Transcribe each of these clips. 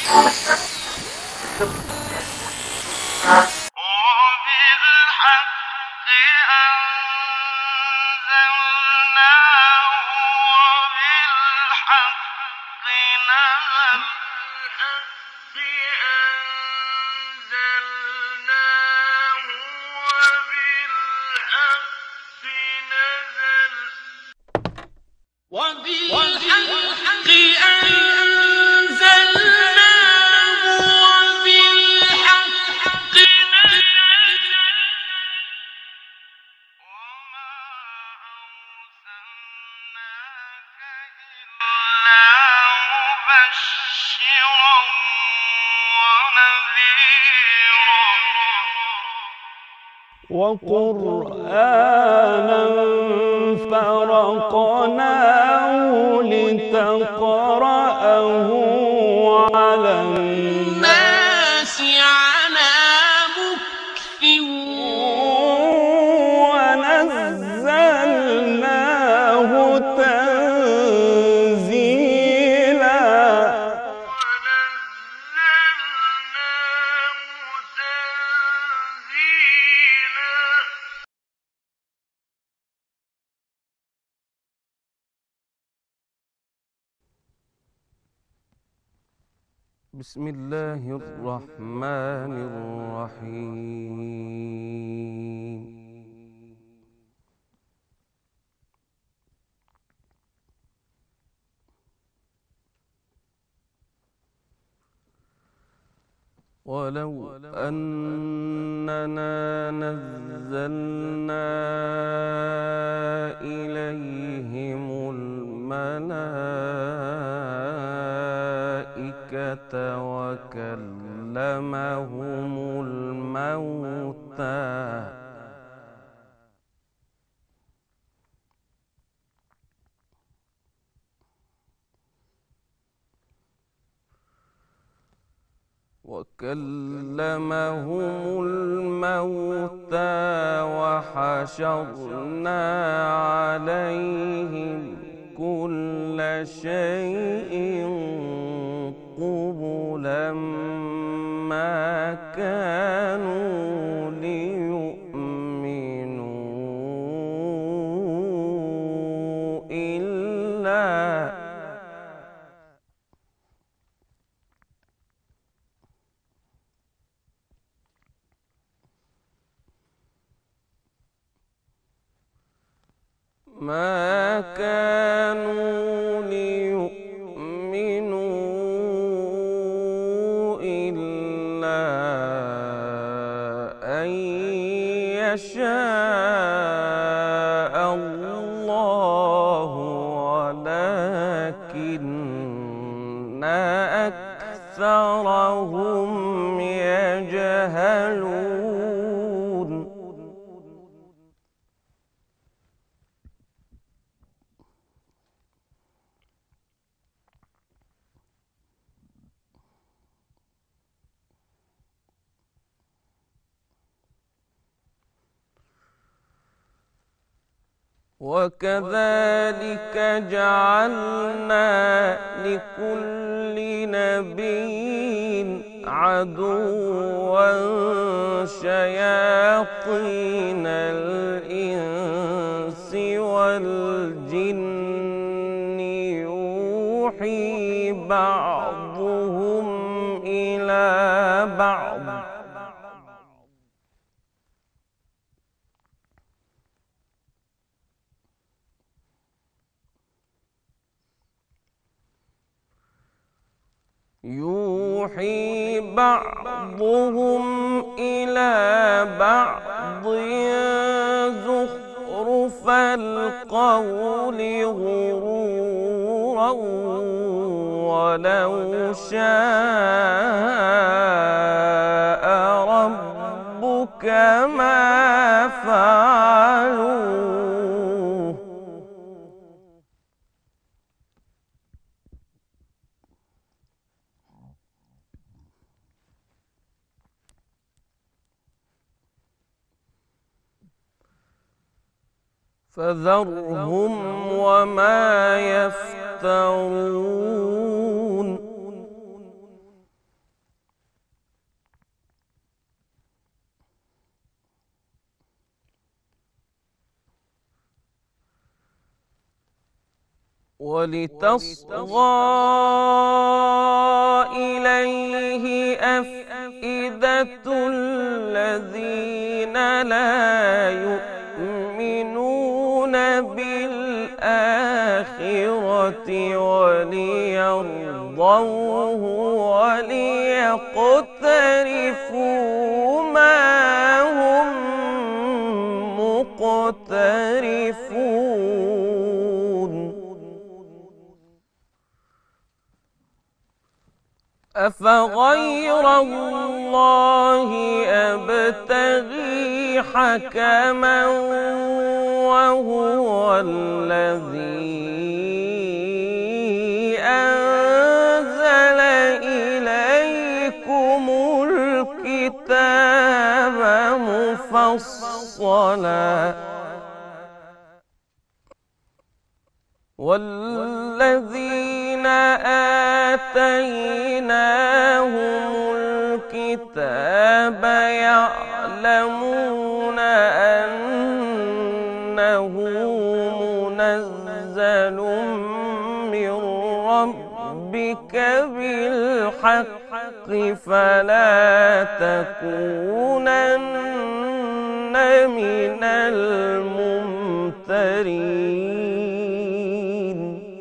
وقرآنا فرقناه لتقرأه على الناس على مكث ونزلناه تنزيلا. بسم الله الرحمن الرحيم. ولو أننا نزلنا إليهم الملائكة وكلمهم الموتى وحشرنا عليهم كل شيء قبلا ما كانوا ليؤمنوا إلا أن يشاء الله ولكن أكثرهم يجهلون. وكذلك جعلنا لكل نبي عدوا شياطين الإنس والجن يوحي بعضهم إلى بعض زخرف القول غرورا ولو شاء ربك ما فعلوه. فذرهم وما يفترون. ولتصغى إليه أفئدة الذين لا يؤمنون بالآخرة وليرضوه وليقترفوا ما هم مقترفون. أفغير الله أبتغي حكما وهو الذي أنزل إليكم الكتاب مفصلا والذين آتيناهم الكتاب يعلمون أنه منزل من ربك بالحق فلا تكونن من الممترين.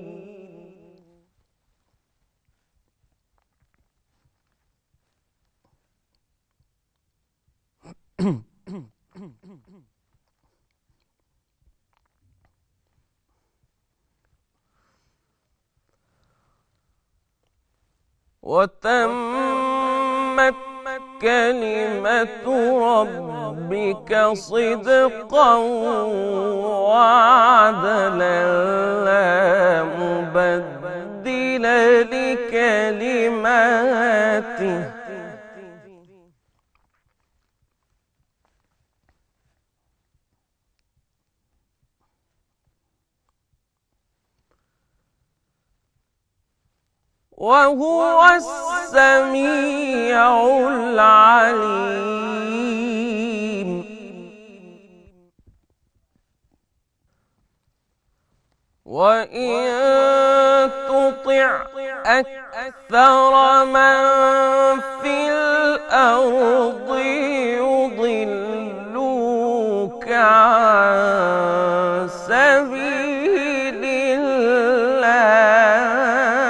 وتمت كلمة ربك صدقا وعدلا لا مبدل لكلماته وهو السميع العليم. وإن تطع أكثر من في الأرض يضلوك عن سبيل الله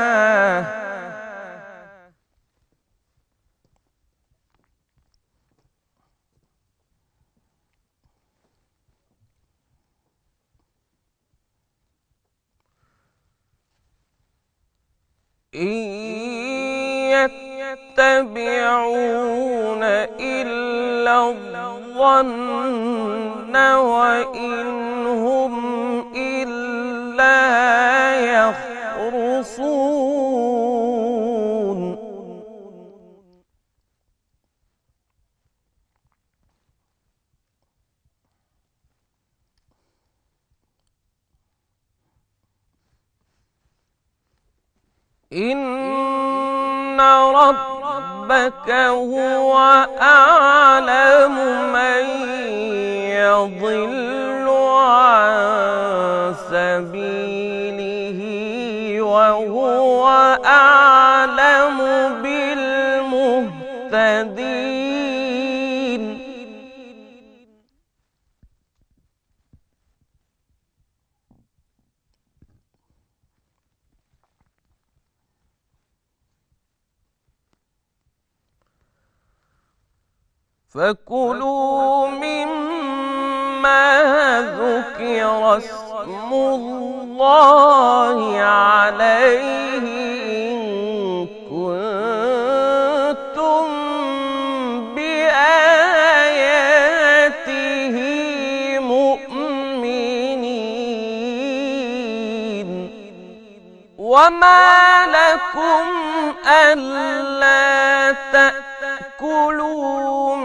إن يتبعون إلا الظن وإن هم إلا يخرصون. إن ربك هو أعلم من يضل عن سبيله وهو أعلم بالمهتدين. فكلوا مما ذكر اسم الله عليه إن كنتم بآياته مؤمنين. وما لكم ألا تأكلوا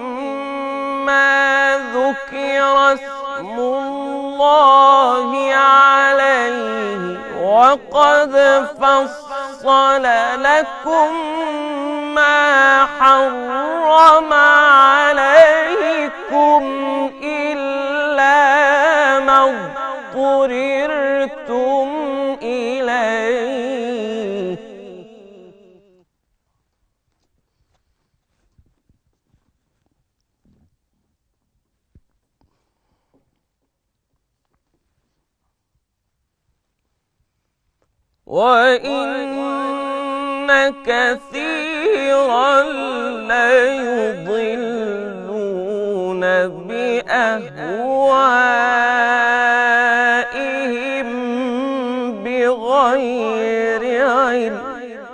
مما ذكر اسم الله عليه وقد فصل لكم ما حرم عليكم إلا ما اضطررتم إليه وإن كثيرا ليضلون بأهوائهم بغير علم.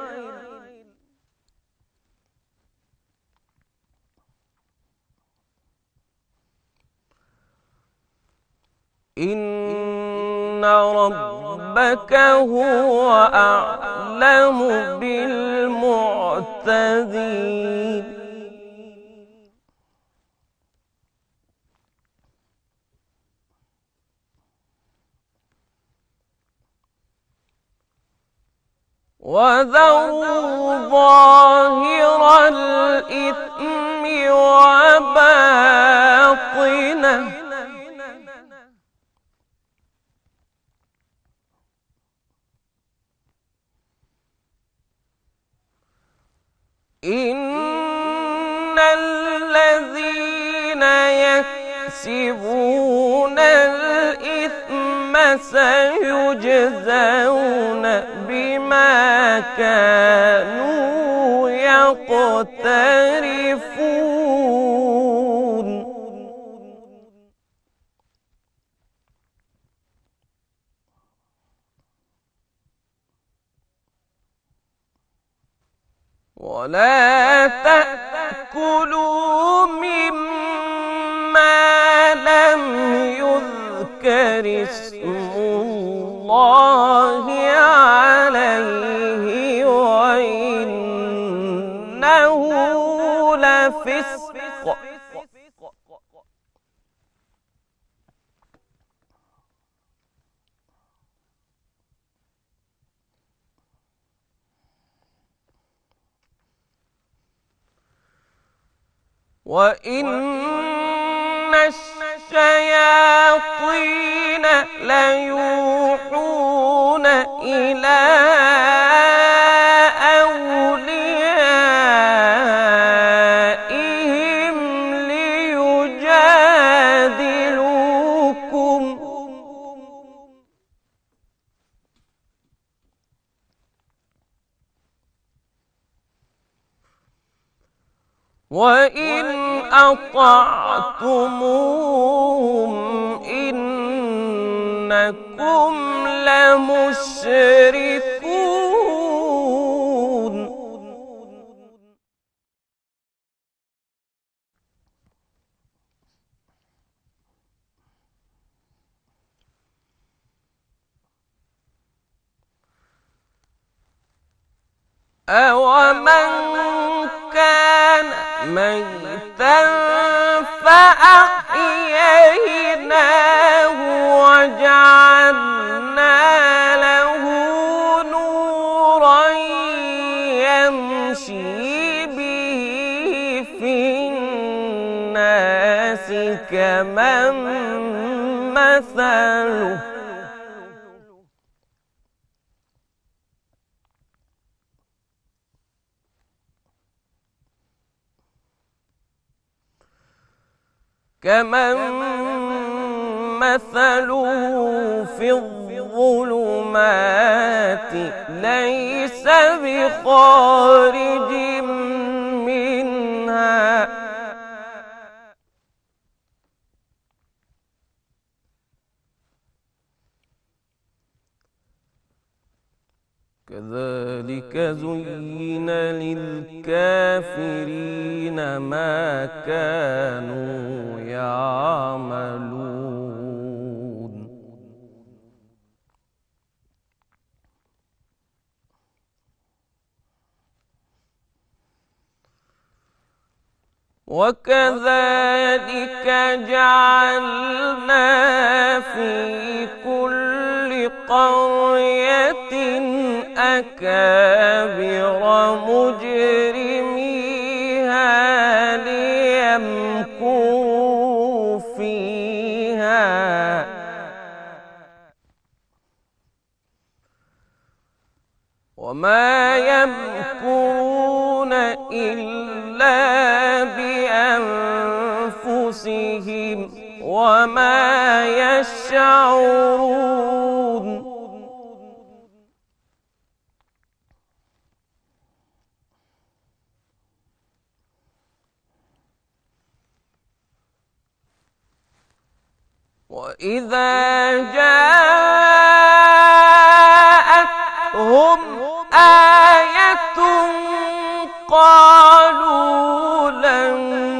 إن ربك هو أعلم بالمعتدين. وذروا ظاهر الإثم وباطنه إن الذين يكسبون الإثم سيجزون بما كانوا يقترفون. ولا تأكلوا مما لم يذكر اسم الله عليه وإنه لفسق. وإن الشياطين ليوحون إلى أوليائهم ليجادلوكم وإن أطعتموهم إنكم لمشركون. أومن كان ميتا فأحييناه وجعلنا له نورا يمشي به في الناس كمن مثله في الظلمات ليس بخارج منها كذلك زين للكافرين ما كانوا يعملون وكذلك جعلنا في كل قرية أكابر مجرميها ليمكروا فيها وما يمكرون إلا بأنفسهم وما يشعرون وإذا جاءتهم آية قالوا لن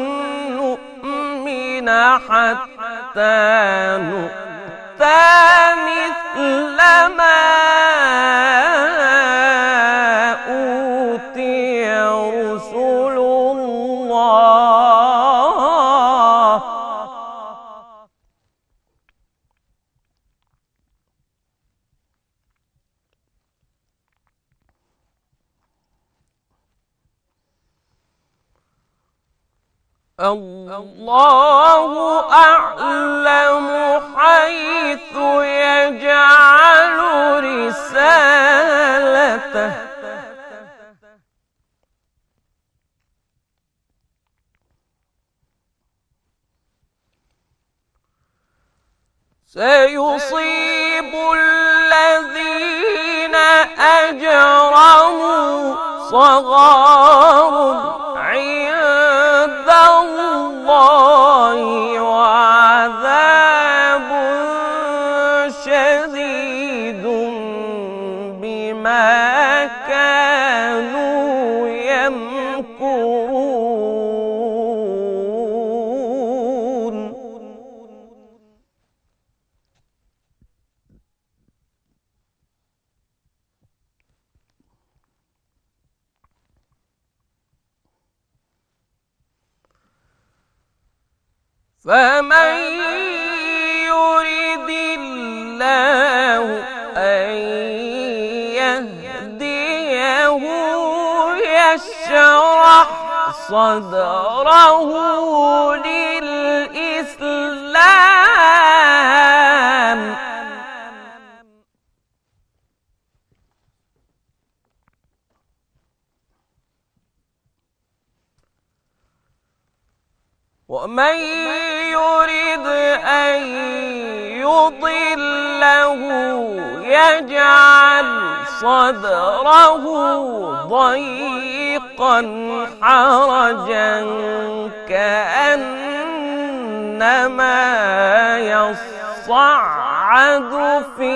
نؤمن حتى نؤتى مثل ما أوتي رسل الله الله أعلم حيث يجعل رسالته سيصيب الذين أجرموا صغار عند الله وعذاب شديد بما كانوا يمكرون فمن يرد الله أن يهديه يشرح صدره للإسلام ومن يرد أن يضله يجعل صدره ضيقا حرجا كأنما يصعد في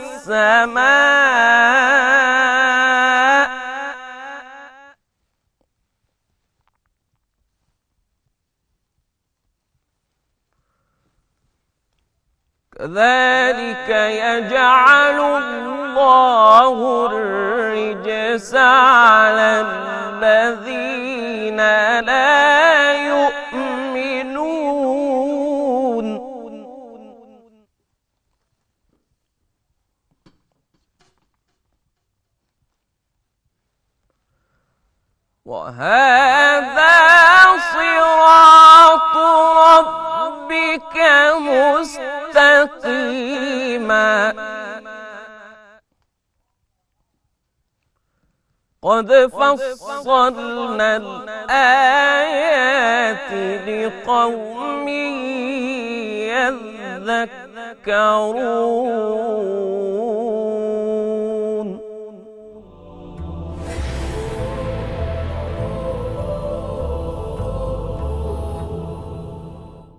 السماء كذلك يجعل الله الرجس على الذين لا يؤمنون وهذا صراط ربك مستقيما قد فصلنا الآيات لقوم يذكرون